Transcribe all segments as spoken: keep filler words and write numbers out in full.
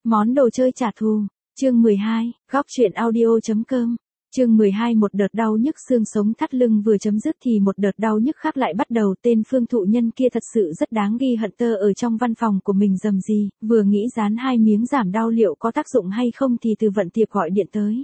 Món đồ chơi trả thù. Chương mười hai, góc truyện audio chấm com. Chương mười hai, một đợt đau nhức xương sống thắt lưng vừa chấm dứt thì một đợt đau nhức khác lại bắt đầu. Tên Phương Thụ Nhân kia thật sự rất đáng ghi hận. Tơ ở trong văn phòng của mình rầm rì, vừa nghĩ dán hai miếng giảm đau liệu có tác dụng hay không thì Từ Vận Tiệp gọi điện tới.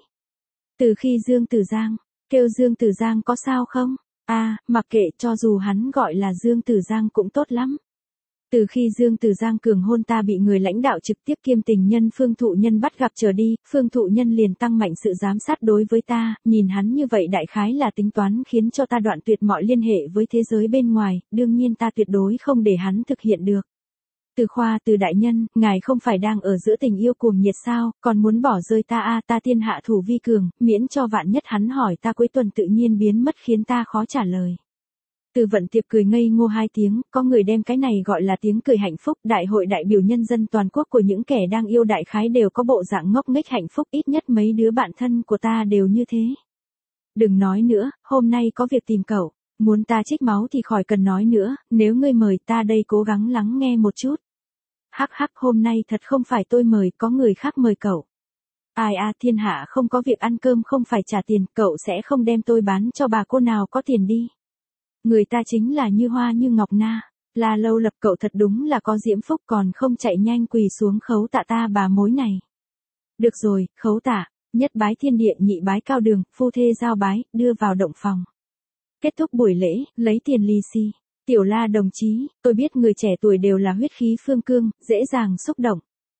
Từ khi Dương Tử Giang, kêu Dương Tử Giang có sao không? À, mặc kệ, cho dù hắn gọi là Dương Tử Giang cũng tốt lắm. Từ khi Dương Tử Giang cường hôn ta bị người lãnh đạo trực tiếp kiêm tình nhân Phương Thụ Nhân bắt gặp trở đi, Phương Thụ Nhân liền tăng mạnh sự giám sát đối với ta, nhìn hắn như vậy đại khái là tính toán khiến cho ta đoạn tuyệt mọi liên hệ với thế giới bên ngoài, đương nhiên ta tuyệt đối không để hắn thực hiện được. Từ Khoa, Từ đại nhân, ngài không phải đang ở giữa tình yêu cuồng nhiệt sao, còn muốn bỏ rơi ta à, ta thiên hạ thủ vi cường, miễn cho vạn nhất hắn hỏi ta cuối tuần tự nhiên biến mất khiến ta khó trả lời. Từ Vận Tiệp cười ngây ngô hai tiếng, có người đem cái này gọi là tiếng cười hạnh phúc. Đại hội đại biểu nhân dân toàn quốc của những kẻ đang yêu đại khái đều có bộ dạng ngốc nghếch hạnh phúc, ít nhất mấy đứa bạn thân của ta đều như thế. Đừng nói nữa, hôm nay có việc tìm cậu, muốn ta trích máu thì khỏi cần nói nữa, nếu ngươi mời ta đây cố gắng lắng nghe một chút. Hắc hắc, hôm nay thật không phải tôi mời, có người khác mời cậu. Ai à, thiên hạ không có việc ăn cơm không phải trả tiền, cậu sẽ không đem tôi bán cho bà cô nào có tiền đi. Người ta chính là Như Hoa Như Ngọc Na, là Lâu Lập, cậu thật đúng là có diễm phúc, còn không chạy nhanh quỳ xuống khấu tạ ta bà mối này. Được rồi, khấu tạ, nhất bái thiên địa nhị bái cao đường, phu thê giao bái, đưa vào động phòng. Kết thúc buổi lễ, lấy tiền lì xì. Tiểu La đồng chí, tôi biết người trẻ tuổi đều là huyết khí phương cương, dễ dàng xúc động.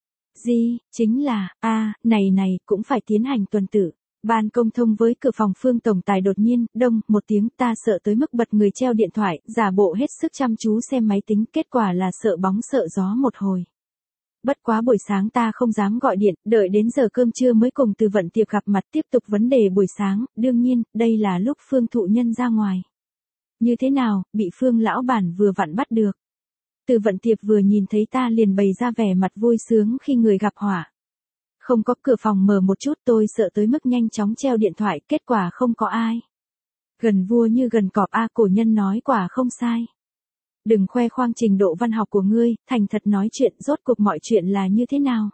Gì, chính là, a à, này này, cũng phải tiến hành tuần tự. Ban công thông với cửa phòng Phương tổng tài đột nhiên, đông, một tiếng, ta sợ tới mức bật người treo điện thoại, giả bộ hết sức chăm chú xem máy tính, kết quả là sợ bóng sợ gió một hồi. Bất quá buổi sáng ta không dám gọi điện, đợi đến giờ cơm trưa mới cùng Từ Vận Tiệp gặp mặt tiếp tục vấn đề buổi sáng, đương nhiên, đây là lúc Phương Thụ Nhân ra ngoài. Như thế nào, bị Phương lão bản vừa vặn bắt được. Từ Vận Tiệp vừa nhìn thấy ta liền bày ra vẻ mặt vui sướng khi người gặp họa. Không có, cửa phòng mở một chút, tôi sợ tới mức nhanh chóng treo điện thoại, kết quả không có ai. Gần vua như gần cọp a, cổ nhân nói quả không sai. Đừng khoe khoang trình độ văn học của ngươi, thành thật nói chuyện, rốt cuộc mọi chuyện là như thế nào.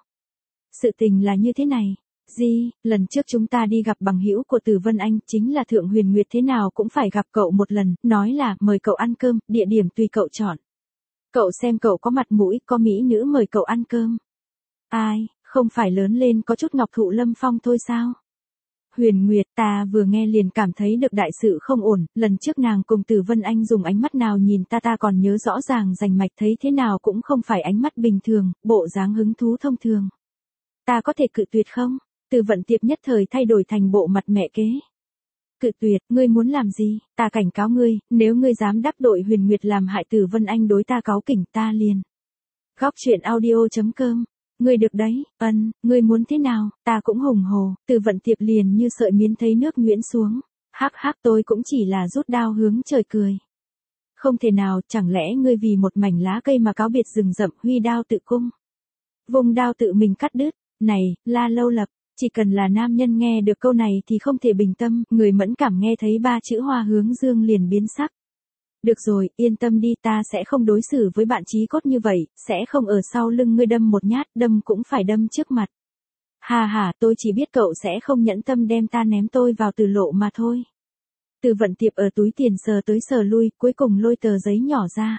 Sự tình là như thế này. Gì, lần trước chúng ta đi gặp bằng hữu của Từ Vân Anh, chính là Thượng Huyền Nguyệt, thế nào cũng phải gặp cậu một lần, nói là mời cậu ăn cơm, địa điểm tùy cậu chọn. Cậu xem cậu có mặt mũi, có mỹ nữ mời cậu ăn cơm. Ai? Không phải lớn lên có chút Ngọc Thụ Lâm Phong thôi sao? Huyền Nguyệt, ta vừa nghe liền cảm thấy được đại sự không ổn, lần trước nàng cùng Từ Vân Anh dùng ánh mắt nào nhìn ta ta còn nhớ rõ ràng rành mạch, thấy thế nào cũng không phải ánh mắt bình thường, bộ dáng hứng thú thông thường. Ta có thể cự tuyệt không? Từ Vận Tiệp nhất thời thay đổi thành bộ mặt mẹ kế. Cự tuyệt, ngươi muốn làm gì? Ta cảnh cáo ngươi, nếu ngươi dám đắc tội Huyền Nguyệt làm hại Từ Vân Anh đối ta cáu kỉnh ta liền. Góc truyện audio chấm com. Ngươi được đấy, ân, ngươi muốn thế nào, ta cũng hùng hồ. Từ Vận Tiệp liền như sợi miến thấy nước nhuyễn xuống. Hắc hắc, tôi cũng chỉ là rút đao hướng trời cười. Không thể nào, chẳng lẽ ngươi vì một mảnh lá cây mà cáo biệt rừng rậm, huy đao tự cung. Vùng đao tự mình cắt đứt. Này, La Lâu Lập, chỉ cần là nam nhân nghe được câu này thì không thể bình tâm, người mẫn cảm nghe thấy ba chữ hoa hướng dương liền biến sắc. Được rồi, yên tâm đi, ta sẽ không đối xử với bạn chí cốt như vậy, sẽ không ở sau lưng ngươi đâm một nhát, đâm cũng phải đâm trước mặt. Hà hà, tôi chỉ biết cậu sẽ không nhẫn tâm đem ta ném tôi vào Từ lộ mà thôi. Từ Vận Tiệp ở túi tiền sờ tới sờ lui, cuối cùng lôi tờ giấy nhỏ ra.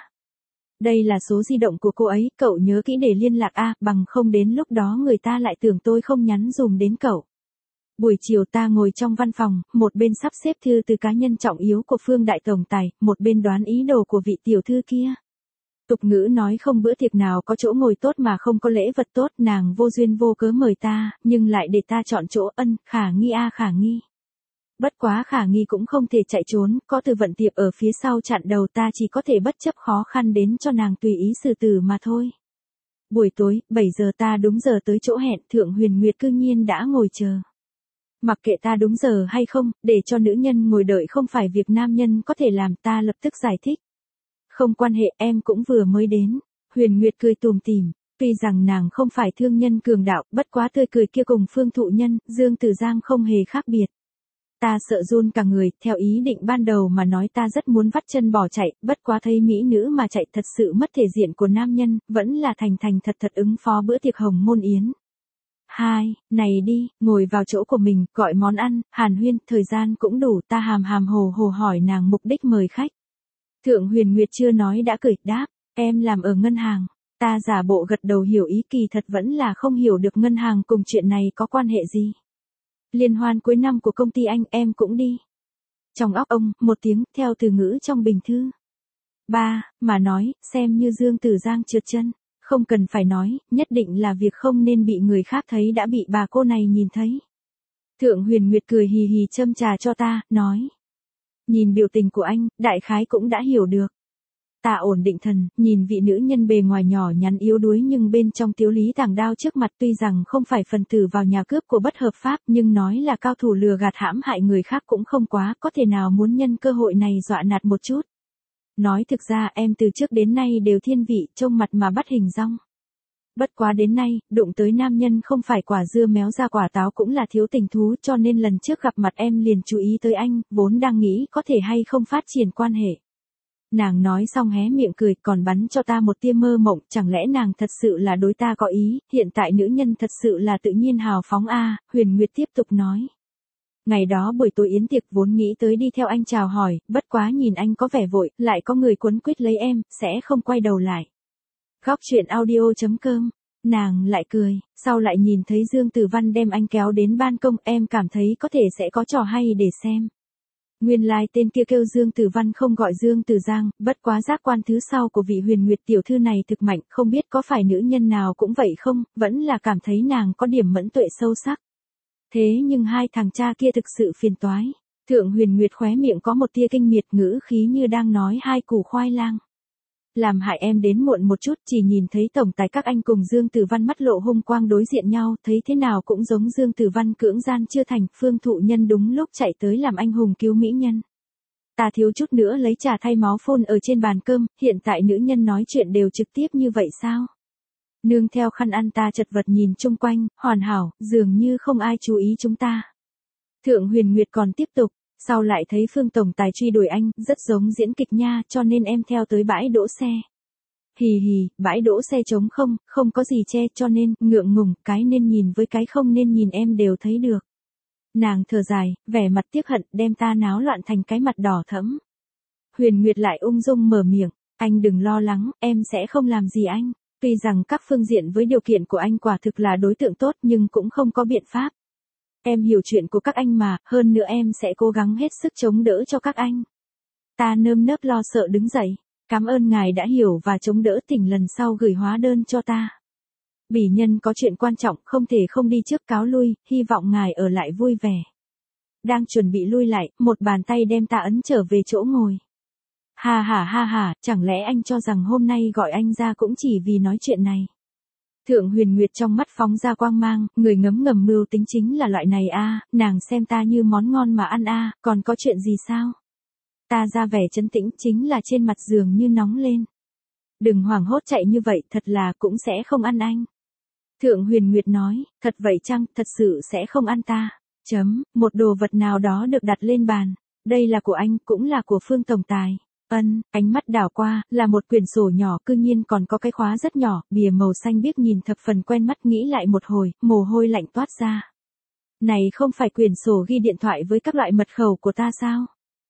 Đây là số di động của cô ấy, cậu nhớ kỹ để liên lạc a, bằng không đến lúc đó người ta lại tưởng tôi không nhắn dùm đến cậu. Buổi chiều ta ngồi trong văn phòng, một bên sắp xếp thư từ cá nhân trọng yếu của Phương đại tổng tài, một bên đoán ý đồ của vị tiểu thư kia. Tục ngữ nói không bữa tiệc nào có chỗ ngồi tốt mà không có lễ vật tốt, nàng vô duyên vô cớ mời ta, nhưng lại để ta chọn chỗ, ân, khả nghi a khả nghi. Bất quá khả nghi cũng không thể chạy trốn, có Từ Vận Tiệp ở phía sau chặn đầu, ta chỉ có thể bất chấp khó khăn đến cho nàng tùy ý xử tử mà thôi. Buổi tối, bảy giờ ta đúng giờ tới chỗ hẹn, Thượng Huyền Nguyệt cư nhiên đã ngồi chờ. Mặc kệ ta đúng giờ hay không, để cho nữ nhân ngồi đợi không phải việc nam nhân có thể làm, ta lập tức giải thích. Không quan hệ, em cũng vừa mới đến. Huyền Nguyệt cười tùm tìm, tuy rằng nàng không phải thương nhân cường đạo, bất quá tươi cười kia cùng Phương Thụ Nhân, Dương Tử Giang không hề khác biệt. Ta sợ run cả người, theo ý định ban đầu mà nói ta rất muốn vắt chân bỏ chạy, bất quá thấy mỹ nữ mà chạy thật sự mất thể diện của nam nhân, vẫn là thành thành thật thật ứng phó bữa tiệc hồng môn yến. Hai, này đi, ngồi vào chỗ của mình, gọi món ăn, hàn huyên, thời gian cũng đủ, ta hàm hàm hồ hồ hỏi nàng mục đích mời khách. Thượng Huyền Nguyệt chưa nói đã cười, đáp, em làm ở ngân hàng. Ta giả bộ gật đầu hiểu ý, kỳ thật vẫn là không hiểu được ngân hàng cùng chuyện này có quan hệ gì. Liên hoan cuối năm của công ty anh, em cũng đi. Trong óc ông, một tiếng, theo từ ngữ trong bình thư. Ba, mà nói, xem như Dương Tử Giang trượt chân. Không cần phải nói, nhất định là việc không nên bị người khác thấy đã bị bà cô này nhìn thấy. Thượng Huyền Nguyệt cười hì hì châm trà cho ta, nói. Nhìn biểu tình của anh, đại khái cũng đã hiểu được. Ta ổn định thần, nhìn vị nữ nhân bề ngoài nhỏ nhắn yếu đuối nhưng bên trong tiếu lý tàng đao trước mặt, tuy rằng không phải phần tử vào nhà cướp của bất hợp pháp nhưng nói là cao thủ lừa gạt hãm hại người khác cũng không quá, có thể nào muốn nhân cơ hội này dọa nạt một chút. Nói thực ra em từ trước đến nay đều thiên vị, trông mặt mà bắt hình dong. Bất quá đến nay, đụng tới nam nhân không phải quả dưa méo ra quả táo cũng là thiếu tình thú, cho nên lần trước gặp mặt em liền chú ý tới anh, vốn đang nghĩ có thể hay không phát triển quan hệ. Nàng nói xong hé miệng cười, còn bắn cho ta một tia mơ mộng, chẳng lẽ nàng thật sự là đối ta có ý, hiện tại nữ nhân thật sự là tự nhiên hào phóng a. Huyền Nguyệt tiếp tục nói. Ngày đó buổi tối yến tiệc vốn nghĩ tới đi theo anh chào hỏi, bất quá nhìn anh có vẻ vội, lại có người quấn quýt lấy em, sẽ không quay đầu lại. Góc truyện audio chấm com, nàng lại cười, sau lại nhìn thấy Dương Tử Văn đem anh kéo đến ban công, em cảm thấy có thể sẽ có trò hay để xem. Nguyên lai like tên kia kêu Dương Tử Văn không gọi Dương Tử Giang, bất quá giác quan thứ sau của vị Huyền Nguyệt tiểu thư này thực mạnh, không biết có phải nữ nhân nào cũng vậy không, vẫn là cảm thấy nàng có điểm mẫn tuệ sâu sắc. Thế nhưng hai thằng cha kia thực sự phiền toái. Thượng Huyền Nguyệt khóe miệng có một tia kinh miệt, ngữ khí như đang nói hai củ khoai lang. Làm hại em đến muộn một chút, chỉ nhìn thấy tổng tài các anh cùng Dương Tử Văn mắt lộ hung quang đối diện nhau, thấy thế nào cũng giống Dương Tử Văn cưỡng gian chưa thành, Phương Thụ Nhân đúng lúc chạy tới làm anh hùng cứu mỹ nhân. Ta thiếu chút nữa lấy trà thay máu phun ở trên bàn cơm, hiện tại nữ nhân nói chuyện đều trực tiếp như vậy sao? Nương theo khăn ăn ta chật vật nhìn chung quanh, hoàn hảo, dường như không ai chú ý chúng ta. Thượng Huyền Nguyệt còn tiếp tục, sau lại thấy Phương tổng tài truy đuổi anh, rất giống diễn kịch nha, cho nên em theo tới bãi đỗ xe. Hì hì, bãi đỗ xe trống không, không có gì che, cho nên, ngượng ngùng, cái nên nhìn với cái không nên nhìn em đều thấy được. Nàng thở dài, vẻ mặt tiếc hận, đem ta náo loạn thành cái mặt đỏ thẫm. Huyền Nguyệt lại ung dung mở miệng, anh đừng lo lắng, em sẽ không làm gì anh. Tuy rằng các phương diện với điều kiện của anh quả thực là đối tượng tốt nhưng cũng không có biện pháp. Em hiểu chuyện của các anh mà, hơn nữa em sẽ cố gắng hết sức chống đỡ cho các anh. Ta nơm nớp lo sợ đứng dậy, cảm ơn ngài đã hiểu và chống đỡ, tỉnh lần sau gửi hóa đơn cho ta. Bỉ nhân có chuyện quan trọng không thể không đi trước, cáo lui, hy vọng ngài ở lại vui vẻ. Đang chuẩn bị lui lại, một bàn tay đem ta ấn trở về chỗ ngồi. Ha ha ha ha, chẳng lẽ anh cho rằng hôm nay gọi anh ra cũng chỉ vì nói chuyện này. Thượng Huyền Nguyệt trong mắt phóng ra quang mang, người ngấm ngầm mưu tính chính là loại này a, nàng xem ta như món ngon mà ăn a, còn có chuyện gì sao? Ta ra vẻ trấn tĩnh, chính là trên mặt giường như nóng lên. Đừng hoảng hốt chạy như vậy, thật là cũng sẽ không ăn anh. Thượng Huyền Nguyệt nói, thật vậy chăng, thật sự sẽ không ăn ta. Chấm, một đồ vật nào đó được đặt lên bàn. Đây là của anh, cũng là của Phương tổng tài. Ân, ánh mắt đảo qua, là một quyển sổ nhỏ, cư nhiên còn có cái khóa rất nhỏ, bìa màu xanh biếc nhìn thập phần quen mắt, nghĩ lại một hồi, mồ hôi lạnh toát ra. Này không phải quyển sổ ghi điện thoại với các loại mật khẩu của ta sao?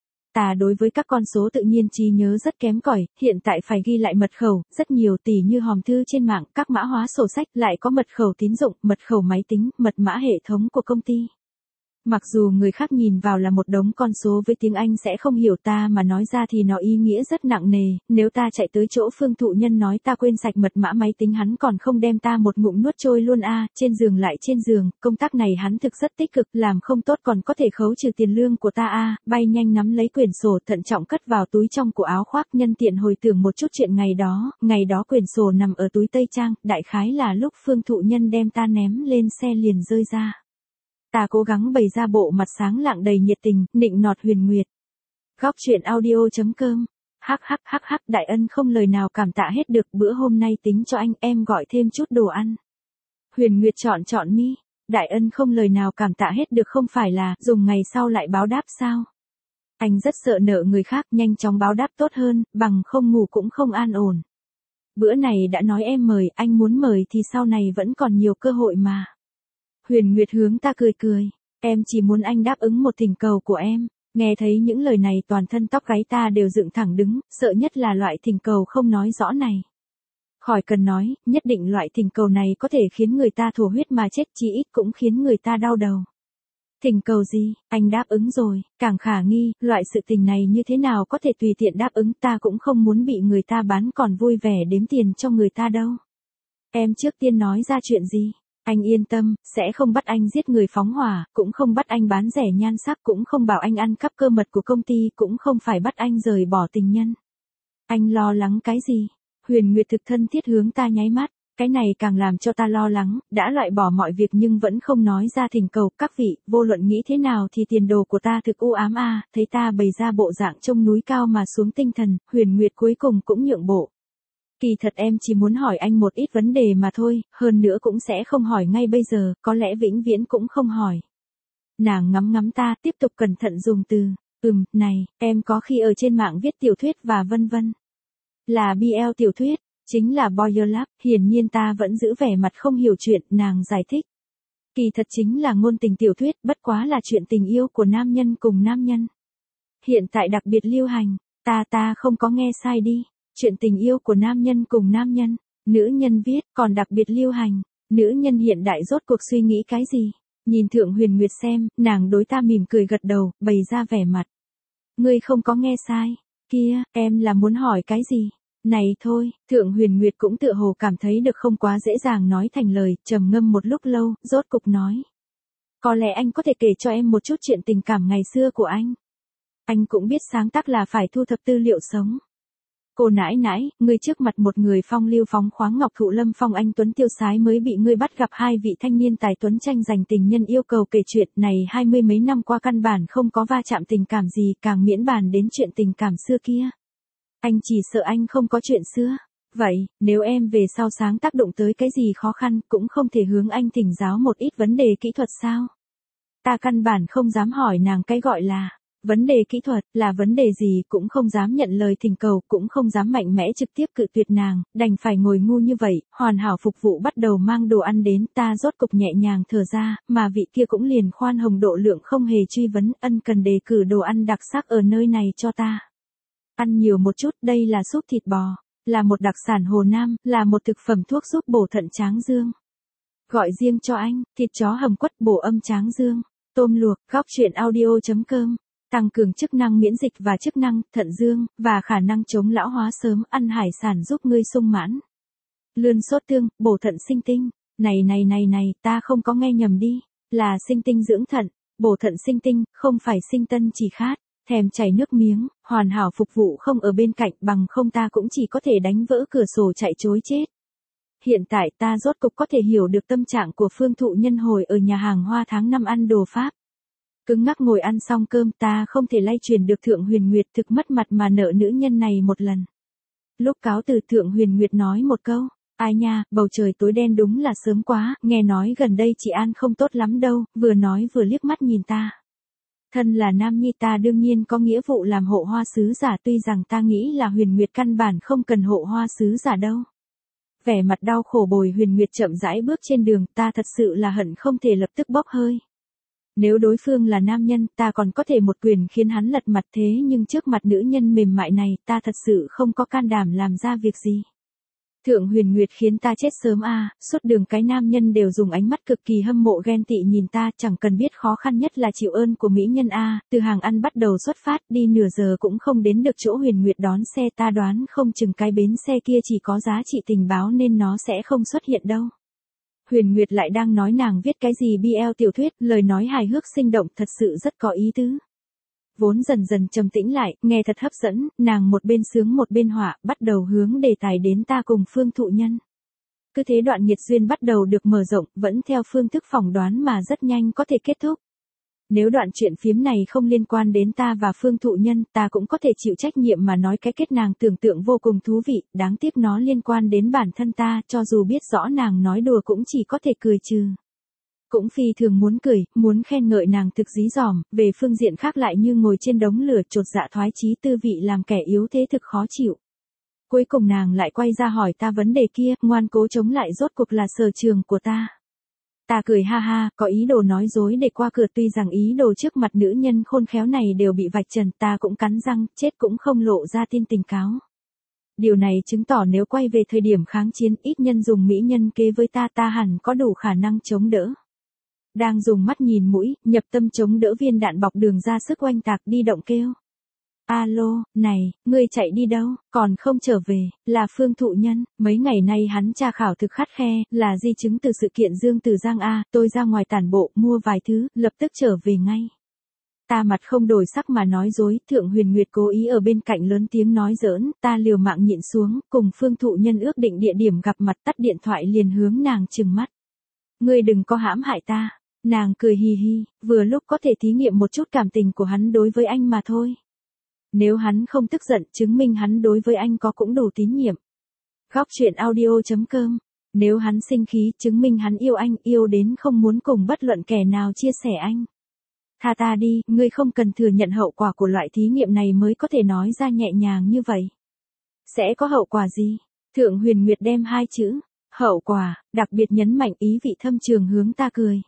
Ta đối với các con số tự nhiên trí nhớ rất kém cỏi, hiện tại phải ghi lại mật khẩu, rất nhiều tỷ như hòm thư trên mạng, các mã hóa sổ sách, lại có mật khẩu tín dụng, mật khẩu máy tính, mật mã hệ thống của công ty. Mặc dù người khác nhìn vào là một đống con số với tiếng Anh sẽ không hiểu, ta mà nói ra thì nó ý nghĩa rất nặng nề, nếu ta chạy tới chỗ Phương Thụ Nhân nói ta quên sạch mật mã máy tính hắn còn không đem ta một ngụm nuốt trôi luôn a. Trên giường lại trên giường, công tác này hắn thực rất tích cực, làm không tốt còn có thể khấu trừ tiền lương của ta a. Bay nhanh nắm lấy quyển sổ thận trọng cất vào túi trong của áo khoác, nhân tiện hồi tưởng một chút chuyện ngày đó, ngày đó quyển sổ nằm ở túi tây trang, đại khái là lúc Phương Thụ Nhân đem ta ném lên xe liền rơi ra. Ta cố gắng bày ra bộ mặt sáng lạng đầy nhiệt tình, nịnh nọt Huyền Nguyệt. Góc truyện audio chấm com. Hắc hắc hắc hắc, đại ân không lời nào cảm tạ hết được, bữa hôm nay tính cho anh, em gọi thêm chút đồ ăn. Huyền Nguyệt chọn chọn mi, đại ân không lời nào cảm tạ hết được không phải là dùng ngày sau lại báo đáp sao? Anh rất sợ nợ người khác, nhanh chóng báo đáp tốt hơn, bằng không ngủ cũng không an ổn. Bữa này đã nói em mời, anh muốn mời thì sau này vẫn còn nhiều cơ hội mà. Huyền Nguyệt hướng ta cười cười. Em chỉ muốn anh đáp ứng một thỉnh cầu của em. Nghe thấy những lời này toàn thân tóc gáy ta đều dựng thẳng đứng, sợ nhất là loại thỉnh cầu không nói rõ này. Khỏi cần nói, nhất định loại thỉnh cầu này có thể khiến người ta thổ huyết mà chết, chí ít cũng khiến người ta đau đầu. Thỉnh cầu gì, anh đáp ứng rồi, càng khả nghi, loại sự tình này như thế nào có thể tùy tiện đáp ứng, ta cũng không muốn bị người ta bán còn vui vẻ đếm tiền cho người ta đâu. Em trước tiên nói ra chuyện gì? Anh yên tâm, sẽ không bắt anh giết người phóng hỏa, cũng không bắt anh bán rẻ nhan sắc, cũng không bảo anh ăn cắp cơ mật của công ty, cũng không phải bắt anh rời bỏ tình nhân. Anh lo lắng cái gì? Huyền Nguyệt thực thân thiết hướng ta nháy mắt, cái này càng làm cho ta lo lắng, đã loại bỏ mọi việc nhưng vẫn không nói ra thỉnh cầu, các vị, vô luận nghĩ thế nào thì tiền đồ của ta thực u ám a, thấy ta bày ra bộ dạng trông núi cao mà xuống tinh thần, Huyền Nguyệt cuối cùng cũng nhượng bộ. Kỳ thật em chỉ muốn hỏi anh một ít vấn đề mà thôi, hơn nữa cũng sẽ không hỏi ngay bây giờ, có lẽ vĩnh viễn cũng không hỏi. Nàng ngắm ngắm ta, tiếp tục cẩn thận dùng từ, ừm, này, em có khi ở trên mạng viết tiểu thuyết và vân vân. Là bê lờ tiểu thuyết, chính là Boy Love, hiển nhiên ta vẫn giữ vẻ mặt không hiểu chuyện, nàng giải thích. Kỳ thật chính là ngôn tình tiểu thuyết, bất quá là chuyện tình yêu của nam nhân cùng nam nhân. Hiện tại đặc biệt lưu hành, ta ta không có nghe sai đi. Chuyện tình yêu của nam nhân cùng nam nhân, nữ nhân viết, còn đặc biệt lưu hành, nữ nhân hiện đại rốt cuộc suy nghĩ cái gì? Nhìn Thượng Huyền Nguyệt xem, nàng đối ta mỉm cười gật đầu, bày ra vẻ mặt. Ngươi không có nghe sai, kia, em là muốn hỏi cái gì? Này thôi, Thượng Huyền Nguyệt cũng tựa hồ cảm thấy được không quá dễ dàng nói thành lời, trầm ngâm một lúc lâu, rốt cục nói. Có lẽ anh có thể kể cho em một chút chuyện tình cảm ngày xưa của anh. Anh cũng biết sáng tác là phải thu thập tư liệu sống. Cô nãi nãi, ngươi trước mặt một người phong lưu phóng khoáng ngọc thụ lâm phong anh tuấn tiêu sái mới bị ngươi bắt gặp hai vị thanh niên tài tuấn tranh giành tình nhân yêu cầu kể chuyện này hai mươi mấy năm qua căn bản không có va chạm tình cảm gì càng miễn bàn đến chuyện tình cảm xưa kia. Anh chỉ sợ anh không có chuyện xưa. Vậy, nếu em về sau sáng tác động tới cái gì khó khăn cũng không thể hướng anh thỉnh giáo một ít vấn đề kỹ thuật sao? Ta căn bản không dám hỏi nàng cái gọi là vấn đề kỹ thuật, là vấn đề gì cũng không dám nhận lời thỉnh cầu, cũng không dám mạnh mẽ trực tiếp cự tuyệt nàng, đành phải ngồi ngu như vậy, hoàn hảo phục vụ bắt đầu mang đồ ăn đến, ta rốt cục nhẹ nhàng thở ra, mà vị kia cũng liền khoan hồng độ lượng không hề truy vấn, ân cần đề cử đồ ăn đặc sắc ở nơi này cho ta. Ăn nhiều một chút, đây là súp thịt bò, là một đặc sản Hồ Nam, là một thực phẩm thuốc giúp bổ thận tráng dương. Gọi riêng cho anh, thịt chó hầm quất bổ âm tráng dương, tôm luộc, góc truyện audio.com. Tăng cường chức năng miễn dịch và chức năng thận dương, và khả năng chống lão hóa sớm, ăn hải sản giúp ngươi sung mãn. Lươn sốt tương, bổ thận sinh tinh. Này này này này, ta không có nghe nhầm đi. Là sinh tinh dưỡng thận, bổ thận sinh tinh, không phải sinh tân chỉ khát. Thèm chảy nước miếng, hoàn hảo phục vụ không ở bên cạnh, bằng không ta cũng chỉ có thể đánh vỡ cửa sổ chạy trối chết. Hiện tại ta rốt cục có thể hiểu được tâm trạng của Phương Thụ Nhân hồi ở nhà hàng Hoa tháng năm ăn đồ Pháp. Cứng ngắc ngồi ăn xong cơm, ta không thể lay truyền được Thượng Huyền Nguyệt, thực mất mặt mà nợ nữ nhân này một lần. Lúc cáo từ, Thượng Huyền Nguyệt nói một câu, ai nha, bầu trời tối đen đúng là sớm quá, nghe nói gần đây chị An không tốt lắm đâu, vừa nói vừa liếc mắt nhìn ta. Thân là nam nhi ta đương nhiên có nghĩa vụ làm hộ hoa sứ giả, tuy rằng ta nghĩ là Huyền Nguyệt căn bản không cần hộ hoa sứ giả đâu. Vẻ mặt đau khổ bồi Huyền Nguyệt chậm rãi bước trên đường, ta thật sự là hận không thể lập tức bốc hơi. Nếu đối phương là nam nhân, ta còn có thể một quyền khiến hắn lật mặt, thế nhưng trước mặt nữ nhân mềm mại này, ta thật sự không có can đảm làm ra việc gì. Thượng Huyền Nguyệt khiến ta chết sớm a, à, suốt đường cái nam nhân đều dùng ánh mắt cực kỳ hâm mộ ghen tị nhìn ta, chẳng cần biết khó khăn nhất là chịu ơn của mỹ nhân a, à, từ hàng ăn bắt đầu xuất phát, đi nửa giờ cũng không đến được chỗ Huyền Nguyệt đón xe, ta đoán không chừng cái bến xe kia chỉ có giá trị tình báo nên nó sẽ không xuất hiện đâu. Huyền Nguyệt lại đang nói nàng viết cái gì bê lờ tiểu thuyết, lời nói hài hước sinh động, thật sự rất có ý tứ. Vốn dần dần trầm tĩnh lại, nghe thật hấp dẫn, nàng một bên sướng một bên họa, bắt đầu hướng đề tài đến ta cùng Phương Thụ Nhân. Cứ thế đoạn nhiệt duyên bắt đầu được mở rộng, vẫn theo phương thức phỏng đoán mà rất nhanh có thể kết thúc. Nếu đoạn chuyện phiếm này không liên quan đến ta và Phương Thụ Nhân, ta cũng có thể chịu trách nhiệm mà nói cái kết nàng tưởng tượng vô cùng thú vị, đáng tiếc nó liên quan đến bản thân ta, cho dù biết rõ nàng nói đùa cũng chỉ có thể cười trừ. Cũng phi thường muốn cười, muốn khen ngợi nàng thực dí dỏm, về phương diện khác lại như ngồi trên đống lửa, chột dạ thoái chí, tư vị làm kẻ yếu thế thực khó chịu. Cuối cùng nàng lại quay ra hỏi ta vấn đề kia, ngoan cố chống lại, rốt cuộc là sở trường của ta. Ta cười ha ha, có ý đồ nói dối để qua cửa, tuy rằng ý đồ trước mặt nữ nhân khôn khéo này đều bị vạch trần, ta cũng cắn răng, chết cũng không lộ ra tin tình cáo. Điều này chứng tỏ nếu quay về thời điểm kháng chiến, ít nhân dùng mỹ nhân kế với ta, ta hẳn có đủ khả năng chống đỡ. Đang dùng mắt nhìn mũi, nhập tâm chống đỡ viên đạn bọc đường ra sức oanh tạc, đi động kêu. Alo, này, ngươi chạy đi đâu, còn không trở về, là Phương Thụ Nhân, mấy ngày nay hắn tra khảo thực khắt khe, là di chứng từ sự kiện Dương Từ Giang A, tôi ra ngoài tản bộ, mua vài thứ, lập tức trở về ngay. Ta mặt không đổi sắc mà nói dối, Thượng Huyền Nguyệt cố ý ở bên cạnh lớn tiếng nói giỡn, ta liều mạng nhịn xuống, cùng Phương Thụ Nhân ước định địa điểm gặp mặt, tắt điện thoại liền hướng nàng trừng mắt. Ngươi đừng có hãm hại ta, nàng cười hì hì, vừa lúc có thể thí nghiệm một chút cảm tình của hắn đối với anh mà thôi. Nếu hắn không tức giận, chứng minh hắn đối với anh có cũng đủ tín nhiệm. Góc truyện audio chấm com. Nếu hắn sinh khí, chứng minh hắn yêu anh, yêu đến không muốn cùng bất luận kẻ nào chia sẻ anh. Tha ta đi, ngươi không cần thừa nhận hậu quả của loại thí nghiệm này mới có thể nói ra nhẹ nhàng như vậy. Sẽ có hậu quả gì? Thượng Huyền Nguyệt đem hai chữ, hậu quả, đặc biệt nhấn mạnh, ý vị thâm trường hướng ta cười.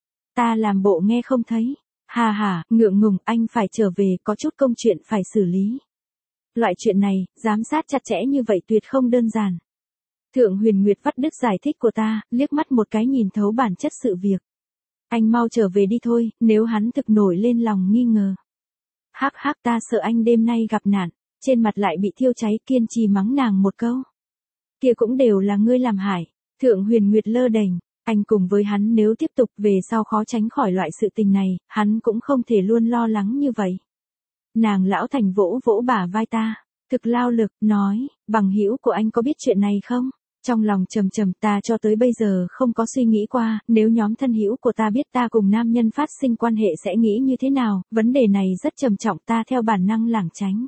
Ta làm bộ nghe không thấy. Hà hà, ngượng ngùng, anh phải trở về, có chút công chuyện phải xử lý. Loại chuyện này, giám sát chặt chẽ như vậy tuyệt không đơn giản. Thượng Huyền Nguyệt vắt đứt giải thích của ta, liếc mắt một cái nhìn thấu bản chất sự việc. Anh mau trở về đi thôi, nếu hắn thực nổi lên lòng nghi ngờ. Hắc hắc, ta sợ anh đêm nay gặp nạn, trên mặt lại bị thiêu cháy, kiên trì mắng nàng một câu. Kia cũng đều là ngươi làm hại. Thượng Huyền Nguyệt lơ đễnh. Anh cùng với hắn nếu tiếp tục về sau khó tránh khỏi loại sự tình này, hắn cũng không thể luôn lo lắng như vậy. Nàng lão thành vỗ vỗ bả vai ta, thực lao lực, nói, bằng hữu của anh có biết chuyện này không? Trong lòng trầm trầm, ta cho tới bây giờ không có suy nghĩ qua, nếu nhóm thân hữu của ta biết ta cùng nam nhân phát sinh quan hệ sẽ nghĩ như thế nào, vấn đề này rất trầm trọng, ta theo bản năng lảng tránh.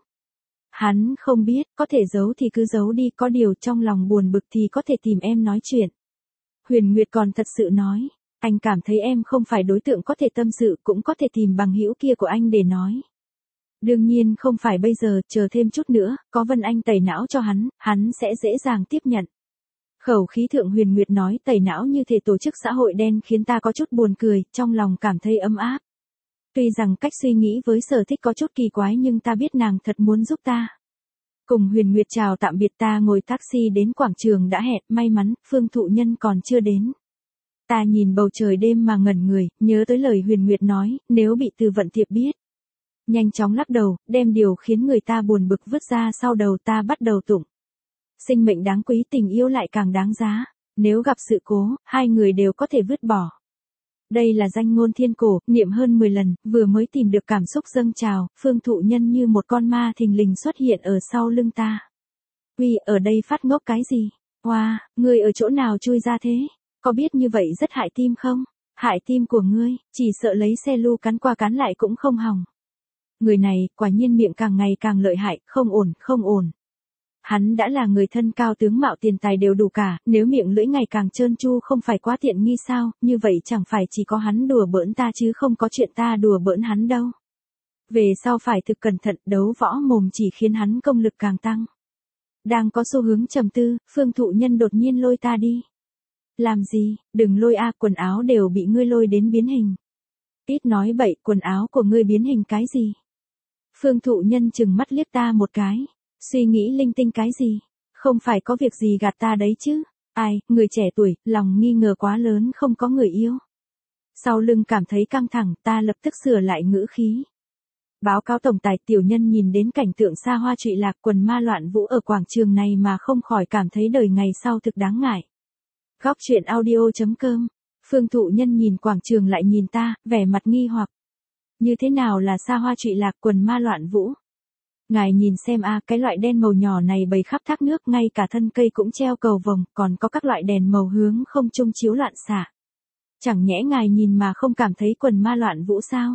Hắn không biết, có thể giấu thì cứ giấu đi, có điều trong lòng buồn bực thì có thể tìm em nói chuyện. Huyền Nguyệt còn thật sự nói, anh cảm thấy em không phải đối tượng có thể tâm sự, cũng có thể tìm bằng hữu kia của anh để nói. Đương nhiên không phải bây giờ, chờ thêm chút nữa, có Vân Anh tẩy não cho hắn, hắn sẽ dễ dàng tiếp nhận. Khẩu khí Thượng Huyền Nguyệt nói tẩy não như thể tổ chức xã hội đen khiến ta có chút buồn cười, trong lòng cảm thấy ấm áp. Tuy rằng cách suy nghĩ với Sở Thích có chút kỳ quái nhưng ta biết nàng thật muốn giúp ta. Cùng Huyền Nguyệt chào tạm biệt, ta ngồi taxi đến quảng trường đã hẹn, may mắn, Phương Thụ Nhân còn chưa đến. Ta nhìn bầu trời đêm mà ngẩn người, nhớ tới lời Huyền Nguyệt nói, nếu bị Từ Vận Thiệp biết. Nhanh chóng lắc đầu, đem điều khiến người ta buồn bực vứt ra sau đầu, ta bắt đầu tụng. Sinh mệnh đáng quý, tình yêu lại càng đáng giá. Nếu gặp sự cố, hai người đều có thể vứt bỏ. Đây là danh ngôn thiên cổ, niệm hơn mười lần, vừa mới tìm được cảm xúc dâng trào, Phương Thụ Nhân như một con ma thình lình xuất hiện ở sau lưng ta. Uy, ở đây phát ngốc cái gì? Wow, ngươi ở chỗ nào chui ra thế? Có biết như vậy rất hại tim không? Hại tim của ngươi, chỉ sợ lấy xe lu cắn qua cắn lại cũng không hỏng. Người này, quả nhiên miệng càng ngày càng lợi hại, không ổn, không ổn. Hắn đã là người thân cao tướng mạo tiền tài đều đủ cả, nếu miệng lưỡi ngày càng trơn tru không phải quá tiện nghi sao, như vậy chẳng phải chỉ có hắn đùa bỡn ta chứ không có chuyện ta đùa bỡn hắn đâu. Về sau phải thực cẩn thận, đấu võ mồm chỉ khiến hắn công lực càng tăng. Đang có xu hướng trầm tư, Phương Thụ Nhân đột nhiên lôi ta đi. Làm gì, đừng lôi a, quần áo đều bị ngươi lôi đến biến hình. Ít nói bậy, quần áo của ngươi biến hình cái gì? Phương Thụ Nhân chừng mắt liếc ta một cái. Suy nghĩ linh tinh cái gì? Không phải có việc gì gạt ta đấy chứ? Ai, người trẻ tuổi, lòng nghi ngờ quá lớn không có người yêu. Sau lưng cảm thấy căng thẳng, ta lập tức sửa lại ngữ khí. Báo cáo tổng tài, tiểu nhân nhìn đến cảnh tượng xa hoa trụy lạc, quần ma loạn vũ ở quảng trường này mà không khỏi cảm thấy đời ngày sau thực đáng ngại. Góc truyện audio chấm com. Phương Thụ Nhân nhìn quảng trường lại nhìn ta, vẻ mặt nghi hoặc. Như thế nào là xa hoa trụy lạc, quần ma loạn vũ? Ngài nhìn xem a, cái loại đen màu nhỏ này bày khắp thác nước, ngay cả thân cây cũng treo cầu vồng, còn có các loại đèn màu hướng không trung chiếu loạn xạ. Chẳng nhẽ ngài nhìn mà không cảm thấy quần ma loạn vũ sao?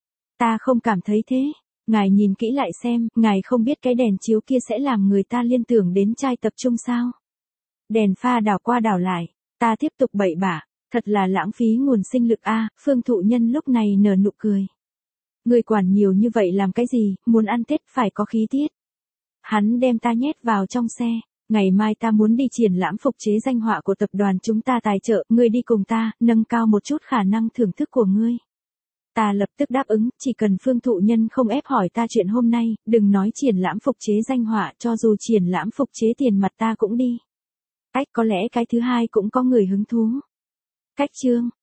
Ta không cảm thấy thế. Ngài nhìn kỹ lại xem, ngài không biết cái đèn chiếu kia sẽ làm người ta liên tưởng đến trai tập trung sao? Đèn pha đảo qua đảo lại, ta tiếp tục bậy bạ, thật là lãng phí nguồn sinh lực a. Phương Thụ Nhân lúc này nở nụ cười. Người quản nhiều như vậy làm cái gì, muốn ăn Tết phải có khí tiết. Hắn đem ta nhét vào trong xe, ngày mai ta muốn đi triển lãm phục chế danh họa của tập đoàn chúng ta tài trợ, ngươi đi cùng ta, nâng cao một chút khả năng thưởng thức của ngươi. Ta lập tức đáp ứng, chỉ cần Phương Thụ Nhân không ép hỏi ta chuyện hôm nay, đừng nói triển lãm phục chế danh họa, cho dù triển lãm phục chế tiền mặt ta cũng đi. Cách có lẽ cái thứ hai cũng có người hứng thú. Cách chương